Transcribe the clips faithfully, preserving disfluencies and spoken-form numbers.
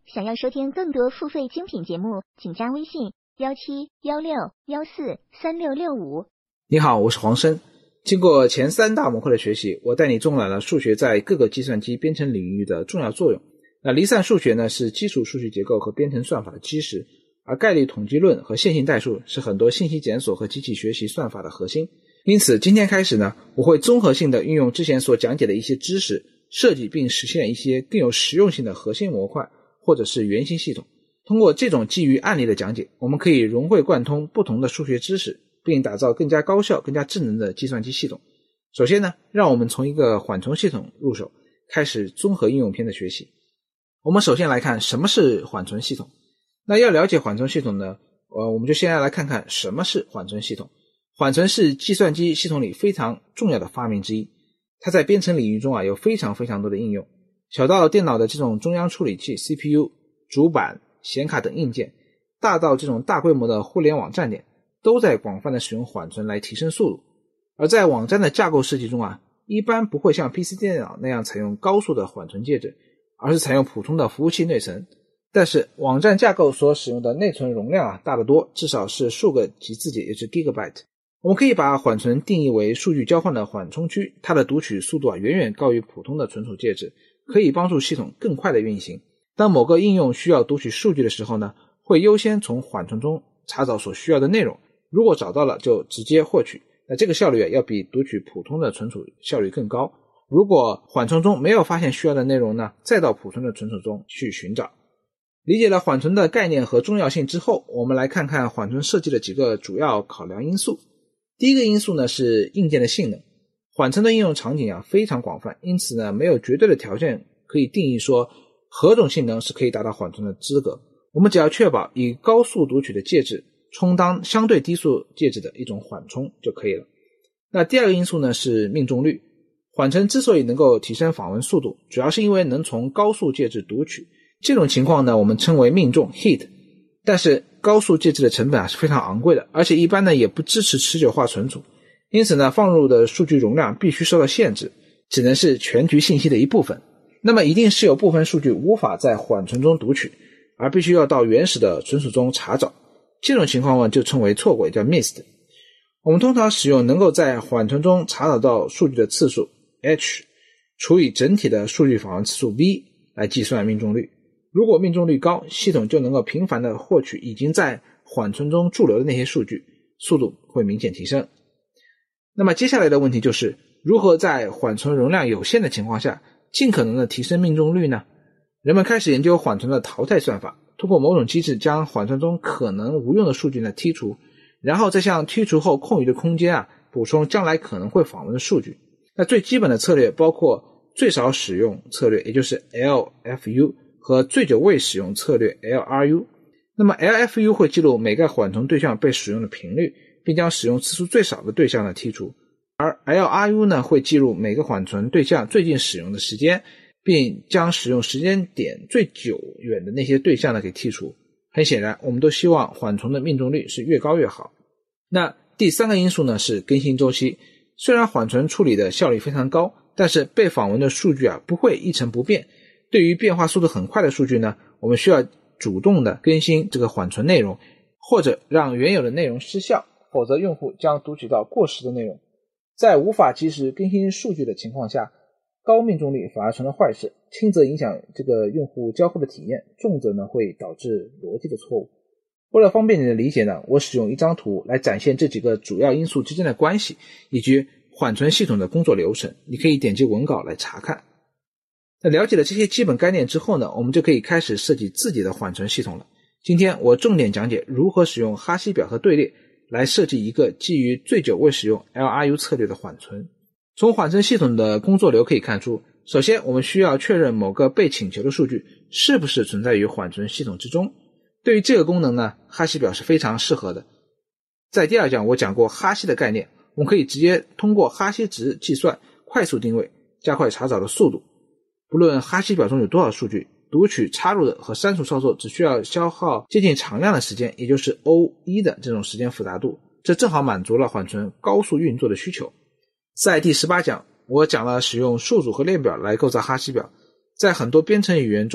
想要收听更多付费精品节目，请加微信一七一六一四三六六五。 你好，我是黄生。经过前三大模块的学习，我带你纵览了数学在各个计算机编程领域的重要作用。那离散数学呢，是基础数据结构和编程算法的基石，而概率统计论和线性代数是很多信息检索和机器学习算法的核心。因此今天开始呢，我会综合性的运用之前所讲解的一些知识，设计并实现一些更有实用性的核心模块或者是原型系统。通过这种基于案例的讲解，我们可以融会贯通不同的数学知识，并打造更加高效更加智能的计算机系统。首先呢，让我们从一个缓冲系统入手，开始综合应用篇的学习。我们首先来看什么是缓存系统。那要了解缓存系统呢，呃，我们就先来看看什么是缓存系统。缓存是计算机系统里非常重要的发明之一，它在编程领域中啊有非常非常多的应用，小到电脑的这种中央处理器 C P U、 主板、显卡等硬件，大到这种大规模的互联网站点，都在广泛的使用缓存来提升速度。而在网站的架构设计中啊，一般不会像 P C 电脑那样采用高速的缓存介质，而是采用普通的服务器内存。但是网站架构所使用的内存容量啊大得多，至少是数个级字节，也就是 gigabyte。我们可以把缓存定义为数据交换的缓冲区，它的读取速度啊远远高于普通的存储介质，可以帮助系统更快的运行。当某个应用需要读取数据的时候呢，会优先从缓存中查找所需要的内容，如果找到了就直接获取，那这个效率要比读取普通的存储效率更高。如果缓存中没有发现需要的内容呢，再到普通的存储中去寻找。理解了缓存的概念和重要性之后，我们来看看缓存设计的几个主要考量因素。第一个因素呢是硬件的性能。缓存的应用场景啊非常广泛，因此呢没有绝对的条件可以定义说何种性能是可以达到缓存的资格。我们只要确保以高速读取的介质充当相对低速介质的一种缓冲就可以了。那第二个因素呢是命中率。缓存之所以能够提升访问速度，主要是因为能从高速介质读取，这种情况呢我们称为命中 hit。 但是高速介质的成本啊是非常昂贵的，而且一般呢也不支持持久化存储，因此呢放入的数据容量必须受到限制，只能是全局信息的一部分。那么一定是有部分数据无法在缓存中读取，而必须要到原始的存储中查找，这种情况呢就称为错过，叫 missed。 我们通常使用能够在缓存中查找到数据的次数 H 除以整体的数据访问次数 V 来计算命中率。如果命中率高，系统就能够频繁地获取已经在缓存中驻留的那些数据，速度会明显提升。那么接下来的问题就是如何在缓存容量有限的情况下尽可能的提升命中率呢？人们开始研究缓存的淘汰算法，通过某种机制将缓存中可能无用的数据呢剔除，然后再向剔除后空余的空间啊补充将来可能会访问的数据。那最基本的策略包括最少使用策略，也就是 L F U， 和最久未使用策略 L R U。 那么 L F U 会记录每个缓存对象被使用的频率，并将使用次数最少的对象呢剔除，而 L R U 呢会记录每个缓存对象最近使用的时间，并将使用时间点最久远的那些对象呢给剔除。很显然我们都希望缓存的命中率是越高越好。那第三个因素呢是更新周期。虽然缓存处理的效率非常高，但是被访问的数据啊不会一成不变。对于变化速度很快的数据呢，我们需要主动的更新这个缓存内容，或者让原有的内容失效，否则用户将读取到过时的内容。在无法及时更新数据的情况下，高命中率反而成了坏事，轻则影响这个用户交互的体验，重则呢会导致逻辑的错误。为了方便你的理解呢，我使用一张图来展现这几个主要因素之间的关系，以及缓存系统的工作流程，你可以点击文稿来查看。那了解了这些基本概念之后呢，我们就可以开始设计自己的缓存系统了。今天我重点讲解如何使用哈希表和队列来设计一个基于最久未使用 L R U 策略的缓存。从缓存系统的工作流可以看出，首先我们需要确认某个被请求的数据是不是存在于缓存系统之中。对于这个功能呢，哈希表是非常适合的。在第二讲我讲过哈希的概念，我们可以直接通过哈希值计算快速定位，加快查找的速度。不论哈希表中有多少数据，读取插入的和删除操作只需要消耗接近常量的时间，也就是 O 一 的这种时间复杂度，这正好满足了缓存高速运作的需求。在第十八讲我讲了使用数组和链表来构造哈希表。在很多编程语言中，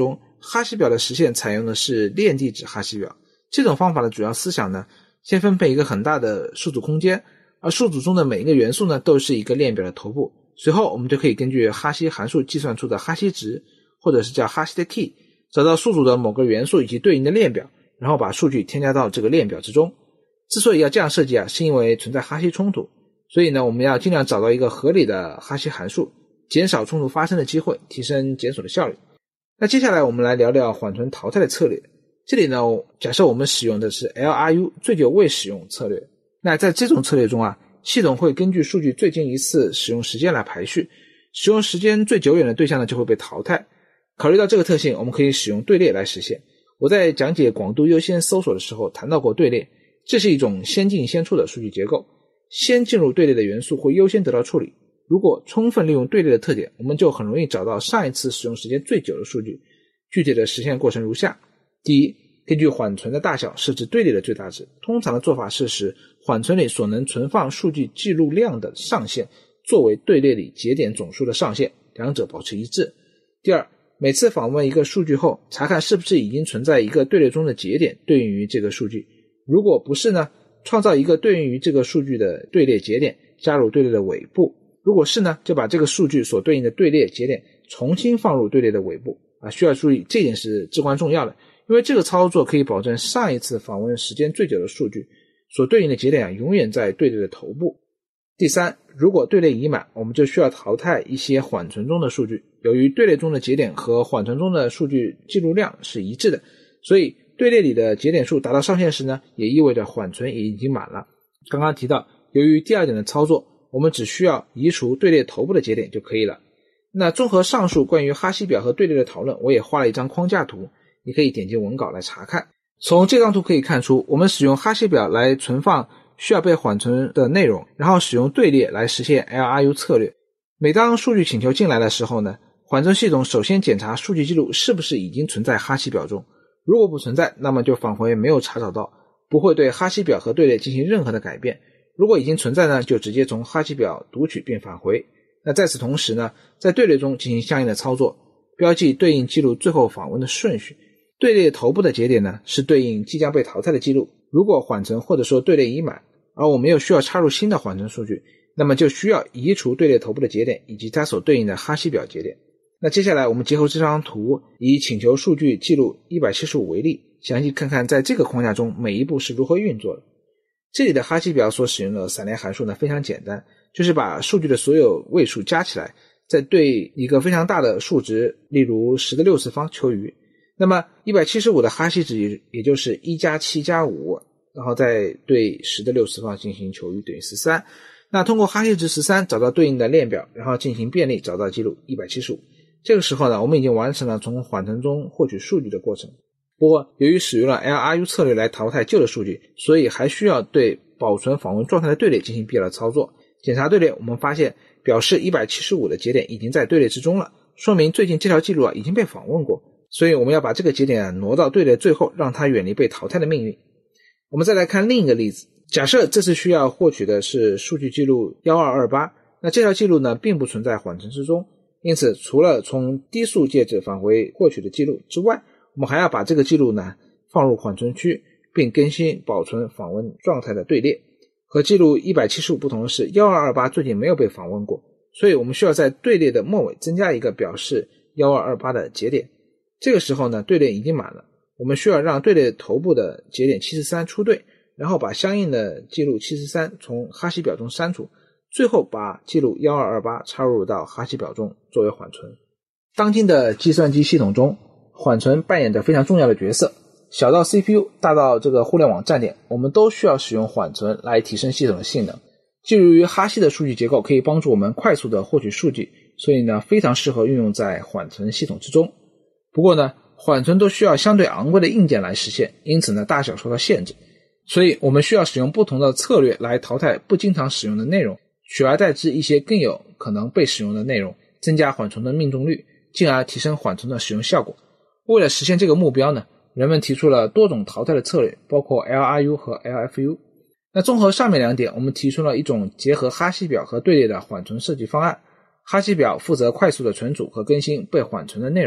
哈希表的实现采用的是链地址哈希表。这种方法的主要思想呢，先分配一个很大的数组空间，而数组中的每一个元素呢，都是一个链表的头部。随后我们就可以根据哈希函数计算出的哈希值，或者是叫哈希的 key， 找到数组的某个元素以及对应的链表，然后把数据添加到这个链表之中。之所以要这样设计啊，是因为存在哈希冲突，所以呢，我们要尽量找到一个合理的哈希函数，减少冲突发生的机会，提升检索的效率。那接下来我们来聊聊缓存淘汰的策略。这里呢，假设我们使用的是 L R U 最久未使用策略。那在这种策略中啊，系统会根据数据最近一次使用时间来排序，使用时间最久远的对象呢就会被淘汰。考虑到这个特性，我们可以使用队列来实现。我在讲解广度优先搜索的时候谈到过队列，这是一种先进先出的数据结构，先进入队列的元素会优先得到处理。如果充分利用队列的特点，我们就很容易找到上一次使用时间最久的数据。具体的实现过程如下：第一，根据缓存的大小设置队列的最大值。通常的做法是使缓存里所能存放数据记录量的上限作为队列里节点总数的上限，两者保持一致。第二，每次访问一个数据后，查看是不是已经存在一个队列中的节点对应于这个数据。如果不是呢，创造一个对应于这个数据的队列节点，加入队列的尾部。如果是呢，就把这个数据所对应的队列节点重新放入队列的尾部。啊，需要注意，这点是至关重要的，因为这个操作可以保证上一次访问时间最久的数据所对应的节点啊，永远在队列的头部。第三，如果队列已满，我们就需要淘汰一些缓存中的数据。由于队列中的节点和缓存中的数据记录量是一致的，所以队列里的节点数达到上限时呢，也意味着缓存也已经满了。刚刚提到，由于第二点的操作，我们只需要移除队列头部的节点就可以了。那综合上述关于哈希表和队列的讨论，我也画了一张框架图，你可以点击文稿来查看。从这张图可以看出，我们使用哈希表来存放需要被缓存的内容，然后使用队列来实现 L R U 策略。每当数据请求进来的时候呢，缓存系统首先检查数据记录是不是已经存在哈希表中，如果不存在，那么就返回没有查找到，不会对哈希表和队列进行任何的改变。如果已经存在呢，就直接从哈希表读取并返回。那在此同时呢，在队列中进行相应的操作，标记对应记录最后访问的顺序。队列头部的节点呢，是对应即将被淘汰的记录。如果缓存或者说队列已满，而我们又需要插入新的缓存数据，那么就需要移除队列头部的节点以及它所对应的哈希表节点。那接下来我们结合这张图，以请求数据记录一百七十五为例，详细看看在这个框架中每一步是如何运作的。这里的哈希表所使用的散列函数呢，非常简单，就是把数据的所有位数加起来，再对一个非常大的数值，例如十的六次方求余。那么一百七十五的哈希值也就是一加七加五，然后再对十的六次方进行求余，等于十三。那通过哈希值十三找到对应的链表，然后进行便利找到记录一百七十五。这个时候呢，我们已经完成了从缓存中获取数据的过程。不过由于使用了 L R U 策略来淘汰旧的数据，所以还需要对保存访问状态的队列进行必要的操作。检查队列，我们发现表示一百七十五的节点已经在队列之中了，说明最近这条记录啊已经被访问过，所以我们要把这个节点啊挪到队列最后，让它远离被淘汰的命运。我们再来看另一个例子，假设这次需要获取的是数据记录一二二八，那这条记录呢并不存在缓存之中，因此除了从低速介质返回获取的记录之外，我们还要把这个记录呢放入缓存区，并更新保存访问状态的队列。和记录一百七十五不同的是，一二二八最近没有被访问过，所以我们需要在队列的末尾增加一个表示一二二八的节点。这个时候呢，队列已经满了，我们需要让队列头部的节点七十三出队，然后把相应的记录七十三从哈希表中删除，最后把记录一二二八插入到哈希表中作为缓存。当今的计算机系统中，缓存扮演着非常重要的角色，小到 C P U， 大到这个互联网站点，我们都需要使用缓存来提升系统的性能。基于哈希的数据结构可以帮助我们快速的获取数据，所以呢非常适合运用在缓存系统之中。不过呢，缓存都需要相对昂贵的硬件来实现，因此呢大小受到限制，所以我们需要使用不同的策略来淘汰不经常使用的内容，取而代之一些更有可能被使用的内容，增加缓存的命中率，进而提升缓存的使用效果。为了实现这个目标呢，人们提出了多种淘汰的策略，包括 L R U 和 L F U。 那综合上面两点，我们提出了一种结合哈希表和队列的缓存设计方案。哈希表负责快速的存储和更新被缓存的内容，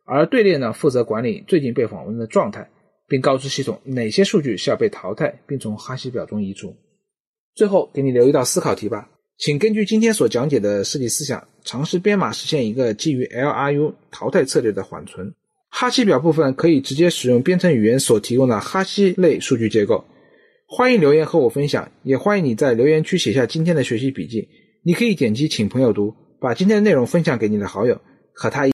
而队列呢负责管理最近被访问的状态，并告知系统哪些数据需要被淘汰并从哈希表中移除。最后给你留一道思考题吧，请根据今天所讲解的设计思想，尝试编码实现一个基于 L R U 淘汰策略的缓存。哈希表部分可以直接使用编程语言所提供的哈希类数据结构。欢迎留言和我分享，也欢迎你在留言区写下今天的学习笔记。你可以点击请朋友读，把今天的内容分享给你的好友，和他一起